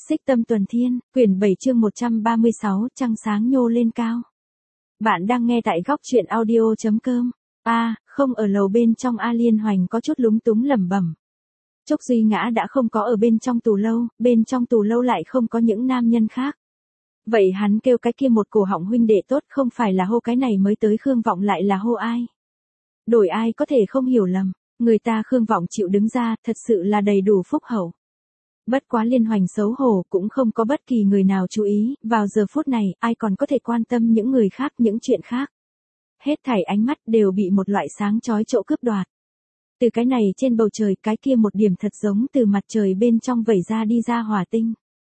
Xích Tâm Tuần Thiên, quyển 7 chương 136, trăng sáng nhô lên cao. Bạn đang nghe tại góc truyện audio.com. Không ở lầu bên trong. A Liên Hoành có chút lúng túng lẩm bẩm. Trúc Duy Ngã đã không có ở bên trong tù lâu, bên trong tù lâu lại không có những nam nhân khác. Vậy hắn kêu cái kia một cổ họng huynh đệ tốt không phải là hô cái này mới tới Khương Vọng lại là hô ai? Đổi ai có thể không hiểu lầm, người ta Khương Vọng chịu đứng ra thật sự là đầy đủ phúc hậu. Bất quá Liên Hoành xấu hổ cũng không có bất kỳ người nào chú ý, vào giờ phút này ai còn có thể quan tâm những người khác những chuyện khác. Hết thảy ánh mắt đều bị một loại sáng chói chỗ cướp đoạt. Từ cái này trên bầu trời cái kia một điểm thật giống từ mặt trời bên trong vẩy ra đi ra hỏa tinh.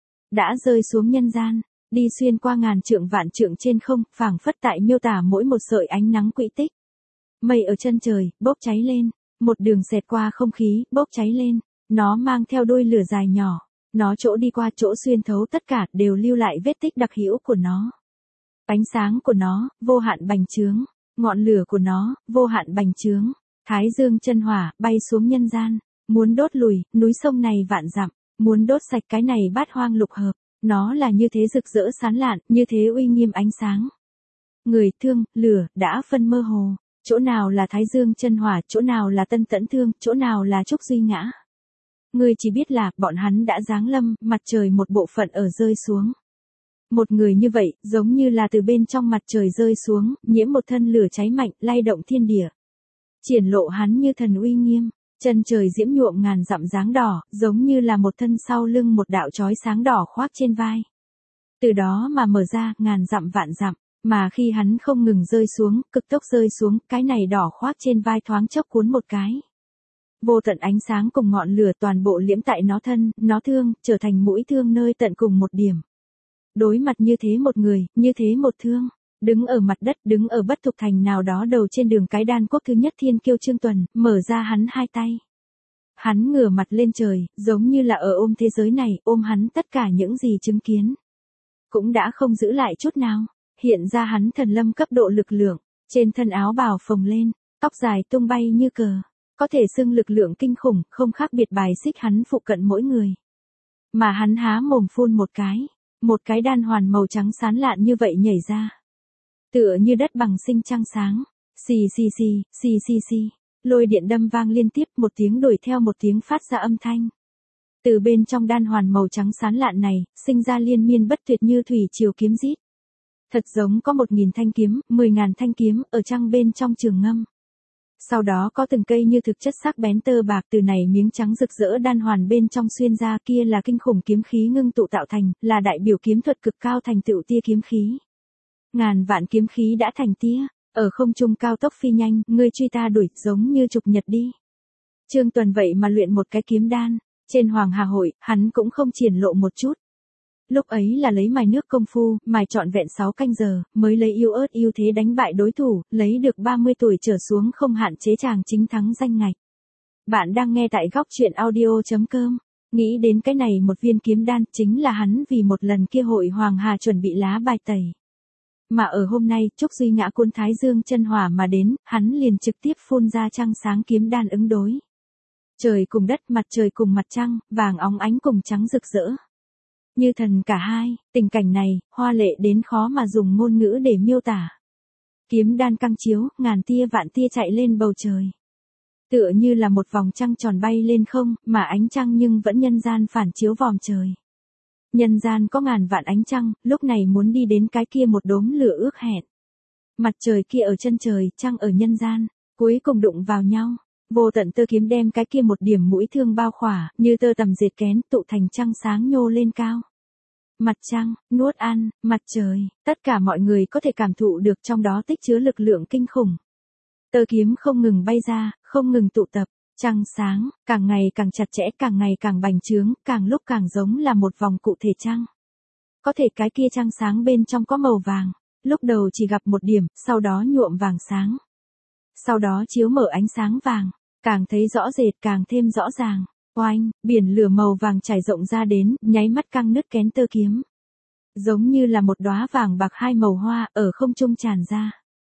Đã rơi xuống nhân gian, đi xuyên qua ngàn trượng vạn trượng trên không, phảng phất tại miêu tả mỗi một sợi ánh nắng quỹ tích. Mây ở chân trời, bốc cháy lên, một đường xẹt qua không khí, bốc cháy lên. Nó mang theo đuôi lửa dài nhỏ, nó chỗ đi qua chỗ xuyên thấu tất cả đều lưu lại vết tích đặc hữu của nó. Ánh sáng của nó, vô hạn bành trướng, ngọn lửa của nó, vô hạn bành trướng, thái dương chân hỏa, bay xuống nhân gian, muốn đốt lùi, núi sông này vạn dặm, muốn đốt sạch cái này bát hoang lục hợp, nó là như thế rực rỡ sáng lạn, như thế uy nghiêm ánh sáng. Người thương, lửa, đã phân mơ hồ, chỗ nào là thái dương chân hỏa, chỗ nào là tân tẫn thương, chỗ nào là Trúc Duy Ngã. Ngươi chỉ biết là, bọn hắn đã giáng lâm, mặt trời một bộ phận ở rơi xuống. Một người như vậy, giống như là từ bên trong mặt trời rơi xuống, nhiễm một thân lửa cháy mạnh, lay động thiên địa. Triển lộ hắn như thần uy nghiêm, chân trời diễm nhuộm ngàn dặm dáng đỏ, giống như là một thân sau lưng một đạo chói sáng đỏ khoác trên vai. Từ đó mà mở ra, ngàn dặm vạn dặm, mà khi hắn không ngừng rơi xuống, cực tốc rơi xuống, cái này đỏ khoác trên vai thoáng chốc cuốn một cái. Vô tận ánh sáng cùng ngọn lửa toàn bộ liễm tại nó thân, nó thương, trở thành mũi thương nơi tận cùng một điểm. Đối mặt như thế một người, như thế một thương, đứng ở mặt đất, đứng ở bất thục thành nào đó đầu trên đường cái đan quốc thứ nhất thiên kiêu Trương Tuần, mở ra hắn hai tay. Hắn ngửa mặt lên trời, giống như là ở ôm thế giới này, ôm hắn tất cả những gì chứng kiến. Cũng đã không giữ lại chút nào, hiện ra hắn thần lâm cấp độ lực lượng, trên thân áo bào phồng lên, tóc dài tung bay như cờ. Có thể xưng lực lượng kinh khủng, không khác biệt bài xích hắn phụ cận mỗi người. Mà hắn há mồm phun một cái đan hoàn màu trắng sáng lạn như vậy nhảy ra. Tựa như đất bằng sinh trăng sáng, xì xì xì, xì xì xì, lôi điện đâm vang liên tiếp một tiếng đuổi theo một tiếng phát ra âm thanh. Từ bên trong đan hoàn màu trắng sáng lạn này, sinh ra liên miên bất tuyệt như thủy triều kiếm rít. Thật giống có 1000 thanh kiếm, 10.000 thanh kiếm, ở trăng bên trong trường ngâm. Sau đó có từng cây như thực chất sắc bén tơ bạc từ này miếng trắng rực rỡ đan hoàn bên trong xuyên ra, kia là kinh khủng kiếm khí ngưng tụ tạo thành, là đại biểu kiếm thuật cực cao thành tựu tia kiếm khí. Ngàn vạn kiếm khí đã thành tia, ở không trung cao tốc phi nhanh, ngươi truy ta đuổi, giống như trục nhật đi. Trương Tuần vậy mà luyện một cái kiếm đan, trên Hoàng Hà hội, hắn cũng không triển lộ một chút. Lúc ấy là lấy mài nước công phu, mài trọn vẹn 6 canh giờ, mới lấy yếu ớt ưu thế đánh bại đối thủ, lấy được 30 tuổi trở xuống không hạn chế chàng chính thắng danh ngạch. Bạn đang nghe tại góc truyện audio.com. Nghĩ đến cái này một viên kiếm đan chính là hắn vì một lần kia hội Hoàng Hà chuẩn bị lá bài tẩy. Mà ở hôm nay, Trúc Duy Ngã cuốn thái dương chân hỏa mà đến, hắn liền trực tiếp phun ra trăng sáng kiếm đan ứng đối. Trời cùng đất, mặt trời cùng mặt trăng, vàng óng ánh cùng trắng rực rỡ. Như thần cả hai, tình cảnh này, hoa lệ đến khó mà dùng ngôn ngữ để miêu tả. Kiếm đan căng chiếu, ngàn tia vạn tia chạy lên bầu trời. Tựa như là một vòng trăng tròn bay lên không, mà ánh trăng nhưng vẫn nhân gian phản chiếu vòm trời. Nhân gian có ngàn vạn ánh trăng, lúc này muốn đi đến cái kia một đốm lửa ước hẹn. Mặt trời kia ở chân trời, trăng ở nhân gian, cuối cùng đụng vào nhau. Vô tận tơ kiếm đem cái kia một điểm mũi thương bao khỏa, như tơ tằm dệt kén, tụ thành trăng sáng nhô lên cao. Mặt trăng, nuốt ăn, mặt trời, tất cả mọi người có thể cảm thụ được trong đó tích chứa lực lượng kinh khủng. Tơ kiếm không ngừng bay ra, không ngừng tụ tập, trăng sáng, càng ngày càng chặt chẽ, càng ngày càng bành trướng, càng lúc càng giống là một vòng cụ thể trăng. Có thể cái kia trăng sáng bên trong có màu vàng, lúc đầu chỉ gặp một điểm, sau đó nhuộm vàng sáng. Sau đó chiếu mở ánh sáng vàng. Càng thấy rõ rệt càng thêm rõ ràng, oanh, biển lửa màu vàng trải rộng ra đến, nháy mắt căng nứt kén tơ kiếm. Giống như là một đóa vàng bạc hai màu hoa, ở không trung tràn ra.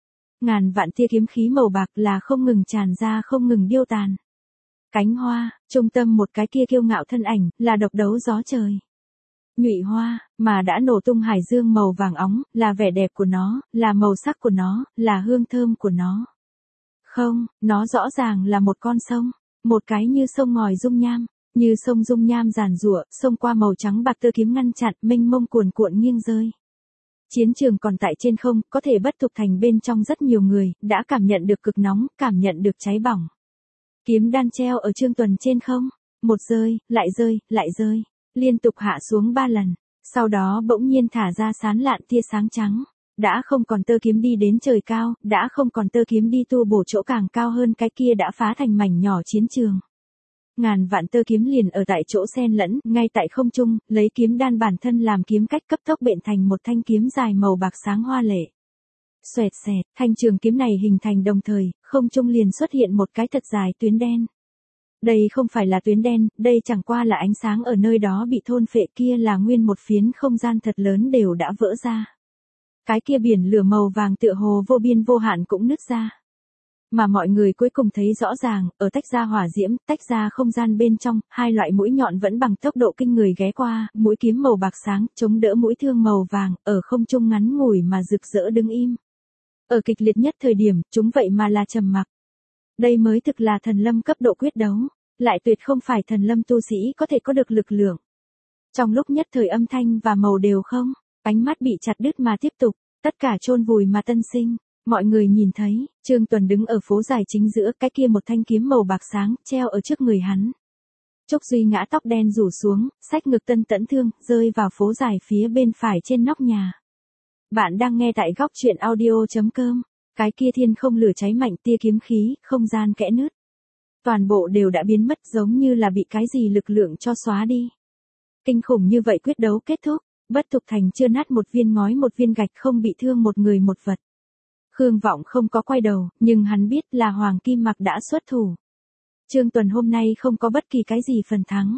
Ngàn vạn tia kiếm khí màu bạc là không ngừng tràn ra không ngừng điêu tàn. Cánh hoa, trung tâm một cái kia kiêu ngạo thân ảnh, là độc đấu gió trời. nhụy hoa, mà đã nổ tung hải dương màu vàng óng, là vẻ đẹp của nó, là màu sắc của nó, là hương thơm của nó. Không, nó rõ ràng là một con sông, một cái như sông ngòi dung nham, như sông dung nham giàn giụa, sông qua màu trắng bạc tơ kiếm ngăn chặn, mênh mông cuồn cuộn nghiêng rơi. Chiến trường còn tại trên không, có thể Bất Thục Thành bên trong rất nhiều người, đã cảm nhận được cực nóng, cảm nhận được cháy bỏng. Kiếm đan treo ở Trương Tuần trên không, một rơi, lại rơi, liên tục hạ xuống 3 lần, sau đó bỗng nhiên thả ra sán lạn tia sáng trắng. Đã không còn tơ kiếm đi đến trời cao, đã không còn tơ kiếm đi tu bổ chỗ càng cao hơn cái kia đã phá thành mảnh nhỏ chiến trường. Ngàn vạn tơ kiếm liền ở tại chỗ xen lẫn, ngay tại không trung, lấy kiếm đan bản thân làm kiếm cách cấp tốc bện thành một thanh kiếm dài màu bạc sáng hoa lệ. Xoẹt xẹt, thanh trường kiếm này hình thành đồng thời, không trung liền xuất hiện một cái thật dài tuyến đen. Đây không phải là tuyến đen, đây chẳng qua là ánh sáng ở nơi đó bị thôn phệ, kia là nguyên một phiến không gian thật lớn đều đã vỡ ra. Cái kia biển lửa màu vàng tựa hồ vô biên vô hạn cũng nứt ra. Mà mọi người cuối cùng thấy rõ ràng, ở tách ra hỏa diễm, tách ra không gian bên trong, hai loại mũi nhọn vẫn bằng tốc độ kinh người ghé qua, mũi kiếm màu bạc sáng, chống đỡ mũi thương màu vàng, ở không trung ngắn ngủi mà rực rỡ đứng im. Ở kịch liệt nhất thời điểm, chúng vậy mà là trầm mặc. Đây mới thực là thần lâm cấp độ quyết đấu, lại tuyệt không phải thần lâm tu sĩ có thể có được lực lượng. Trong lúc nhất thời âm thanh và màu đều không, ánh mắt bị chặt đứt mà tiếp tục, tất cả chôn vùi mà tân sinh. Mọi người nhìn thấy, Trương Tuần đứng ở phố dài chính giữa, cái kia một thanh kiếm màu bạc sáng, treo ở trước người hắn. Trúc Duy Ngã tóc đen rủ xuống, xách ngực tân tẫn thương, rơi vào phố dài phía bên phải trên nóc nhà. Bạn đang nghe tại góc truyện audio.com. Cái kia thiên không lửa cháy mạnh, tia kiếm khí, không gian kẽ nứt. Toàn bộ đều đã biến mất, giống như là bị cái gì lực lượng cho xóa đi. Kinh khủng như vậy quyết đấu kết thúc, Bất Thục Thành chưa nát một viên ngói một viên gạch, không bị thương một người một vật. Khương Vọng không có quay đầu, nhưng hắn biết là Hoàng Kim Mặc đã xuất thủ. Trương Tuần hôm nay không có bất kỳ cái gì phần thắng.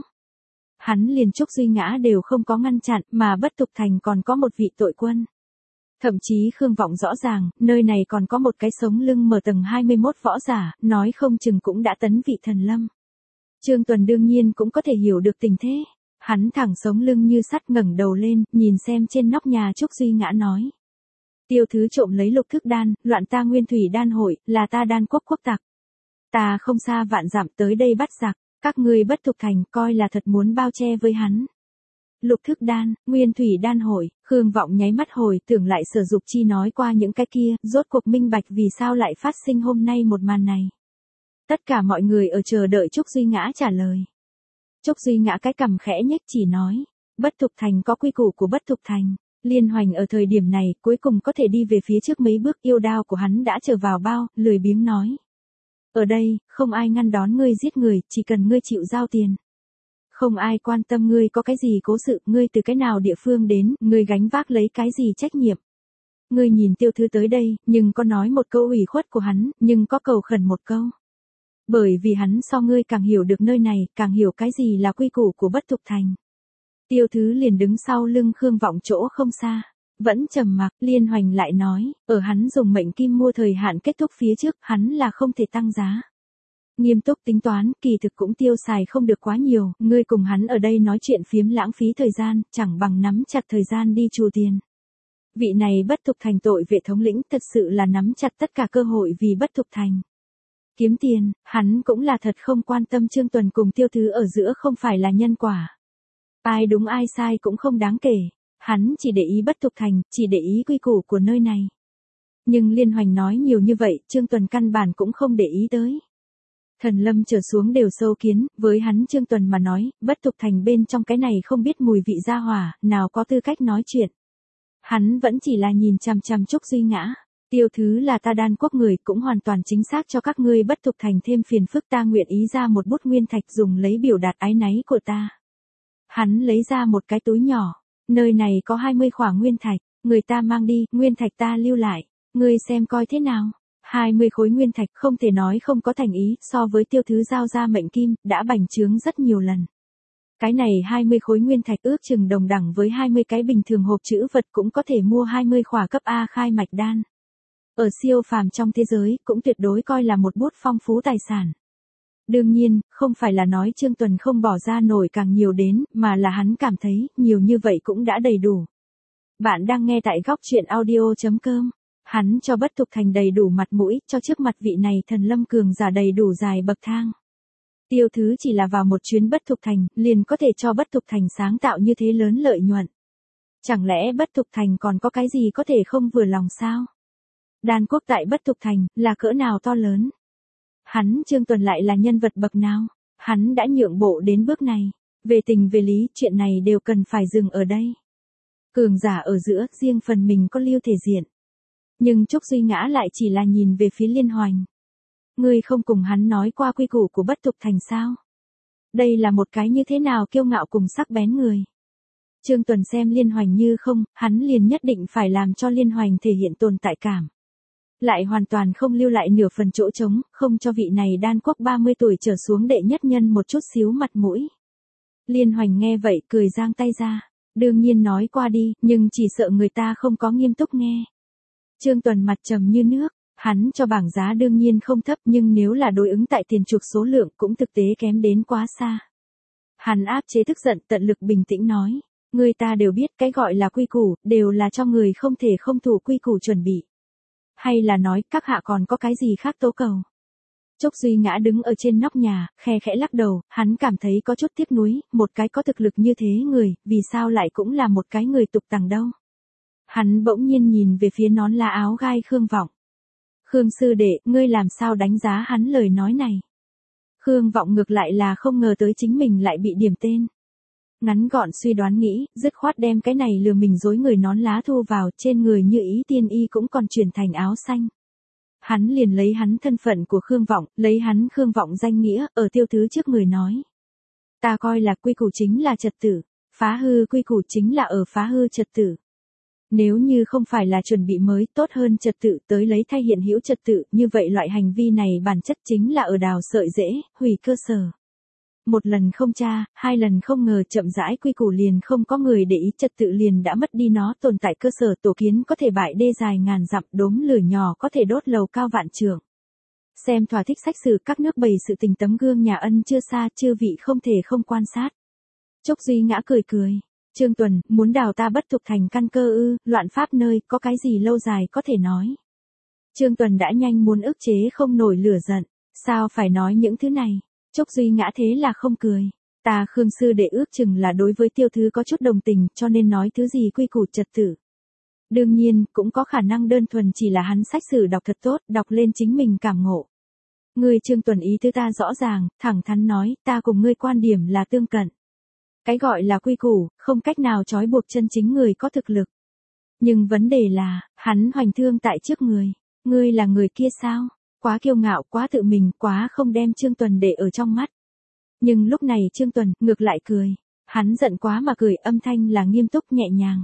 Hắn liền Trúc Duy Ngã đều không có ngăn chặn, mà Bất Thục Thành còn có một vị tội quân. Thậm chí Khương Vọng rõ ràng, nơi này còn có một cái sống lưng mở tầng 21 võ giả, nói không chừng cũng đã tấn vị thần lâm. Trương Tuần đương nhiên cũng có thể hiểu được tình thế. Hắn thẳng sống lưng như sắt, ngẩng đầu lên, nhìn xem trên nóc nhà. Trúc Duy Ngã nói. Tiêu thứ trộm lấy lục thức đan, loạn ta nguyên thủy đan hội, là ta đan quốc quốc tặc. Ta không xa vạn dặm tới đây bắt giặc, các ngươi Bất Thục Thành coi là thật muốn bao che với hắn. Lục thức đan, nguyên thủy đan hội, Khương Vọng nháy mắt hồi tưởng lại Sở Dục Chi nói qua những cái kia, rốt cuộc minh bạch vì sao lại phát sinh hôm nay một màn này. Tất cả mọi người ở chờ đợi Trúc Duy Ngã trả lời. Trúc Duy Ngã cái cằm khẽ nhếch chỉ nói, Bất Thục Thành có quy củ của Bất Thục Thành. Liên Hoành ở thời điểm này cuối cùng có thể đi về phía trước mấy bước, yêu đao của hắn đã trở vào bao, lười biếng nói. Ở đây, không ai ngăn đón ngươi giết người, chỉ cần ngươi chịu giao tiền. Không ai quan tâm ngươi có cái gì cố sự, ngươi từ cái nào địa phương đến, ngươi gánh vác lấy cái gì trách nhiệm. Ngươi nhìn Tiêu thứ tới đây, nhưng có nói một câu ủy khuất của hắn, nhưng có cầu khẩn một câu. Bởi vì hắn so ngươi càng hiểu được nơi này, càng hiểu cái gì là quy củ của Bất Thục Thành. Tiêu thứ liền đứng sau lưng Khương Vọng chỗ không xa. Vẫn trầm mặc, Liên Hoành lại nói, ở hắn dùng mệnh kim mua thời hạn kết thúc phía trước, hắn là không thể tăng giá. Nghiêm túc tính toán, kỳ thực cũng tiêu xài không được quá nhiều, ngươi cùng hắn ở đây nói chuyện phiếm lãng phí thời gian, chẳng bằng nắm chặt thời gian đi trù tiền. Vị này Bất Thục Thành tội vệ thống lĩnh thật sự là nắm chặt tất cả cơ hội vì Bất Thục Thành. Kiếm tiền, hắn cũng là thật không quan tâm. Trương Tuần cùng Tiêu thứ ở giữa không phải là nhân quả. Ai đúng ai sai cũng không đáng kể, hắn chỉ để ý Bất Thục Thành, chỉ để ý quy củ của nơi này. Nhưng Liên Hoành nói nhiều như vậy, Trương Tuần căn bản cũng không để ý tới. Thần lâm trở xuống đều sâu kiến, với hắn Trương Tuần mà nói, Bất Thục Thành bên trong cái này không biết mùi vị gia hỏa, nào có tư cách nói chuyện. Hắn vẫn chỉ là nhìn chằm chằm Trúc Duy Ngã. Tiêu thứ là ta đan quốc người, cũng hoàn toàn chính xác cho các ngươi Bất Thục Thành thêm phiền phức, ta nguyện ý ra một bút nguyên thạch dùng lấy biểu đạt áy náy của ta. Hắn lấy ra một cái túi nhỏ, nơi này có 20 khỏa nguyên thạch, người ta mang đi, nguyên thạch ta lưu lại, ngươi xem coi thế nào. 20 khối nguyên thạch không thể nói không có thành ý, so với Tiêu thứ giao ra mệnh kim, đã bành trướng rất nhiều lần. Cái này 20 khối nguyên thạch ước chừng đồng đẳng với 20 cái bình thường hộp chữ vật, cũng có thể mua 20 khỏa cấp A khai mạch đan. Ở siêu phàm trong thế giới, cũng tuyệt đối coi là một bút phong phú tài sản. Đương nhiên, không phải là nói Trương Tuần không bỏ ra nổi càng nhiều đến, mà là hắn cảm thấy, nhiều như vậy cũng đã đầy đủ. Bạn đang nghe tại góc truyện audio.com. Hắn cho Bất Thục Thành đầy đủ mặt mũi, cho trước mặt vị này thần lâm cường giả đầy đủ dài bậc thang. Tiêu Thứ chỉ là vào một chuyến Bất Thục Thành, liền có thể cho Bất Thục Thành sáng tạo như thế lớn lợi nhuận. Chẳng lẽ Bất Thục Thành còn có cái gì có thể không vừa lòng sao? Đan quốc tại Bất Thục Thành, là cỡ nào to lớn? Hắn Trương Tuần lại là nhân vật bậc nào? Hắn đã nhượng bộ đến bước này. Về tình về lý, chuyện này đều cần phải dừng ở đây. Cường giả ở giữa, riêng phần mình có lưu thể diện. Nhưng Trúc Duy Ngã lại chỉ là nhìn về phía Liên Hoành. Ngươi không cùng hắn nói qua quy củ của Bất Thục Thành sao? Đây là một cái như thế nào kiêu ngạo cùng sắc bén người. Trương Tuần xem Liên Hoành như không, hắn liền nhất định phải làm cho Liên Hoành thể hiện tồn tại cảm. Lại hoàn toàn không lưu lại nửa phần chỗ trống, không cho vị này đan quốc 30 tuổi trở xuống đệ nhất nhân một chút xíu mặt mũi. Liên Hoành nghe vậy cười giang tay ra. Đương nhiên nói qua đi, nhưng chỉ sợ người ta không có nghiêm túc nghe. Trương Tuần mặt trầm như nước, hắn cho bảng giá đương nhiên không thấp nhưng nếu là đối ứng tại tiền chuộc số lượng cũng thực tế kém đến quá xa. Hắn áp chế tức giận tận lực bình tĩnh nói, người ta đều biết cái gọi là quy củ, đều là cho người không thể không thủ quy củ chuẩn bị. Hay là nói các hạ còn có cái gì khác tố cầu? Trúc Duy Ngã đứng ở trên nóc nhà, khe khẽ lắc đầu, hắn cảm thấy có chút tiếc nuối, một cái có thực lực như thế người, vì sao lại cũng là một cái người tục tằng đâu. Hắn bỗng nhiên nhìn về phía nón lá áo gai Khương Vọng. Khương sư đệ, ngươi làm sao đánh giá hắn lời nói này? Khương Vọng ngược lại là không ngờ tới chính mình lại bị điểm tên. Ngắn gọn suy đoán nghĩ, dứt khoát đem cái này lừa mình dối người nón lá thu vào, trên người như ý tiên y cũng còn chuyển thành áo xanh. Hắn liền lấy hắn thân phận của Khương Vọng, lấy hắn Khương Vọng danh nghĩa, ở Tiêu Thứ trước người nói. Ta coi là quy củ chính là trật tự, phá hư quy củ chính là ở phá hư trật tự. Nếu như không phải là chuẩn bị mới tốt hơn trật tự tới lấy thay hiện hữu trật tự, như vậy loại hành vi này bản chất chính là ở đào sợi rễ, hủy cơ sở. Một lần không tra, hai lần không ngờ chậm rãi quy củ liền không có người để ý trật tự liền đã mất đi nó tồn tại cơ sở tổ kiến có thể bại đê dài ngàn dặm đốm lửa nhỏ có thể đốt lầu cao vạn trượng. Xem thỏa thích sách sử các nước bày sự tình tấm gương nhà ân chưa xa chư vị không thể không quan sát. Trúc Duy Ngã cười cười. Trương Tuần, muốn đào ta Bất Thục Thành căn cơ ư, loạn pháp nơi, có cái gì lâu dài có thể nói. Trương Tuần đã nhanh muốn ức chế không nổi lửa giận, sao phải nói những thứ này. Trúc Duy Ngã thế là không cười. Ta Khương sư đệ ước chừng là đối với Tiêu Thứ có chút đồng tình cho nên nói thứ gì quy củ trật tự. Đương nhiên, cũng có khả năng đơn thuần chỉ là hắn sách sử đọc thật tốt, đọc lên chính mình cảm ngộ. Ngươi Trương Tuần ý tứ ta rõ ràng, thẳng thắn nói, ta cùng ngươi quan điểm là tương cận. Cái gọi là quy củ, không cách nào trói buộc chân chính người có thực lực. Nhưng vấn đề là, hắn hoành thương tại trước người. Ngươi là người kia sao? Quá kiêu ngạo, quá tự mình, quá không đem Trương Tuần để ở trong mắt. Nhưng lúc này Trương Tuần, ngược lại cười. Hắn giận quá mà cười, âm thanh là nghiêm túc nhẹ nhàng.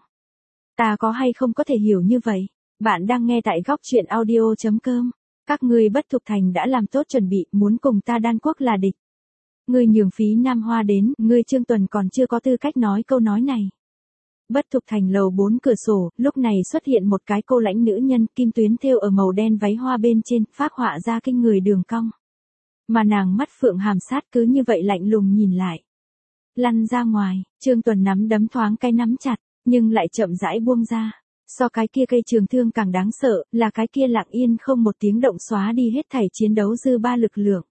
Ta có hay không có thể hiểu như vậy? Bạn đang nghe tại góc truyện audio.com. Các ngươi Bất Thục Thành đã làm tốt chuẩn bị, muốn cùng ta đan quốc là địch. Ngươi nhường phí Nam Hoa đến, ngươi Trương Tuần còn chưa có tư cách nói câu nói này. Bất Thục Thành lầu 4 cửa sổ, lúc này xuất hiện một cái cô lãnh nữ nhân, kim tuyến thêu ở màu đen váy hoa bên trên, phác họa ra kinh người đường cong. Mà nàng mắt phượng hàm sát cứ như vậy lạnh lùng nhìn lại. Lăn ra ngoài, Trương Tuần nắm đấm thoáng cái nắm chặt, nhưng lại chậm rãi buông ra. So cái kia cây trường thương càng đáng sợ, là cái kia lặng yên không một tiếng động xóa đi hết thảy chiến đấu dư ba lực lượng.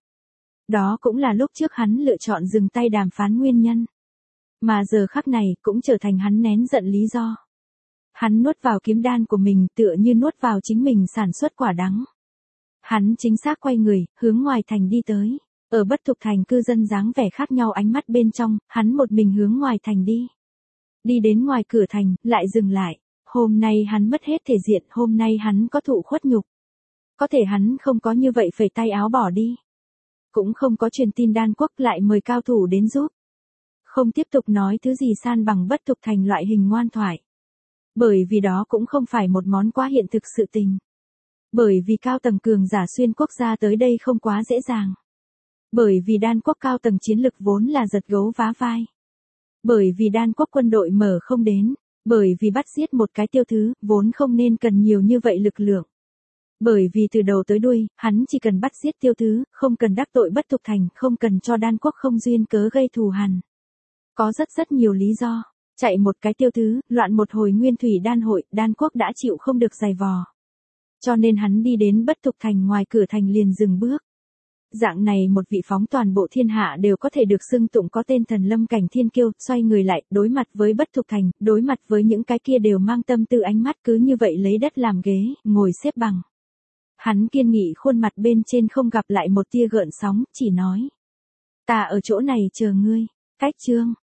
Đó cũng là lúc trước hắn lựa chọn dừng tay đàm phán nguyên nhân. Mà giờ khắc này cũng trở thành hắn nén giận lý do. Hắn nuốt vào kiếm đan của mình tựa như nuốt vào chính mình sản xuất quả đắng. Hắn chính xác quay người, hướng ngoài thành đi tới. Ở Bất Thục Thành cư dân dáng vẻ khác nhau ánh mắt bên trong, hắn một mình hướng ngoài thành đi. Đi đến ngoài cửa thành, lại dừng lại. Hôm nay hắn mất hết thể diện, hôm nay hắn có thụ khuất nhục. Có thể hắn không có như vậy phẩy tay áo bỏ đi. Cũng không có truyền tin đan quốc lại mời cao thủ đến giúp. Không tiếp tục nói thứ gì san bằng Bất Thục Thành loại hình ngoan thoại. Bởi vì đó cũng không phải một món quá hiện thực sự tình. Bởi vì cao tầng cường giả xuyên quốc gia tới đây không quá dễ dàng. Bởi vì đan quốc cao tầng chiến lực vốn là giật gấu vá vai. Bởi vì đan quốc quân đội mở không đến. Bởi vì bắt giết một cái Tiêu Thứ, vốn không nên cần nhiều như vậy lực lượng. Bởi vì từ đầu tới đuôi, hắn chỉ cần bắt giết Tiêu Thứ, không cần đắc tội Bất Thục Thành, không cần cho đan quốc không duyên cớ gây thù hằn. Có rất nhiều lý do. Chạy một cái Tiêu Thứ, loạn một hồi Nguyên Thủy Đan hội, đan quốc đã chịu không được giày vò. Cho nên hắn đi đến Bất Thục Thành, ngoài cửa thành liền dừng bước. Dạng này một vị phóng toàn bộ thiên hạ đều có thể được xưng tụng có tên thần lâm cảnh thiên kiêu, xoay người lại, đối mặt với Bất Thục Thành, đối mặt với những cái kia đều mang tâm tư ánh mắt, cứ như vậy lấy đất làm ghế, ngồi xếp bằng. Hắn kiên nghị khuôn mặt bên trên không gặp lại một tia gợn sóng, chỉ nói. Ta ở chỗ này chờ ngươi. Cách chương.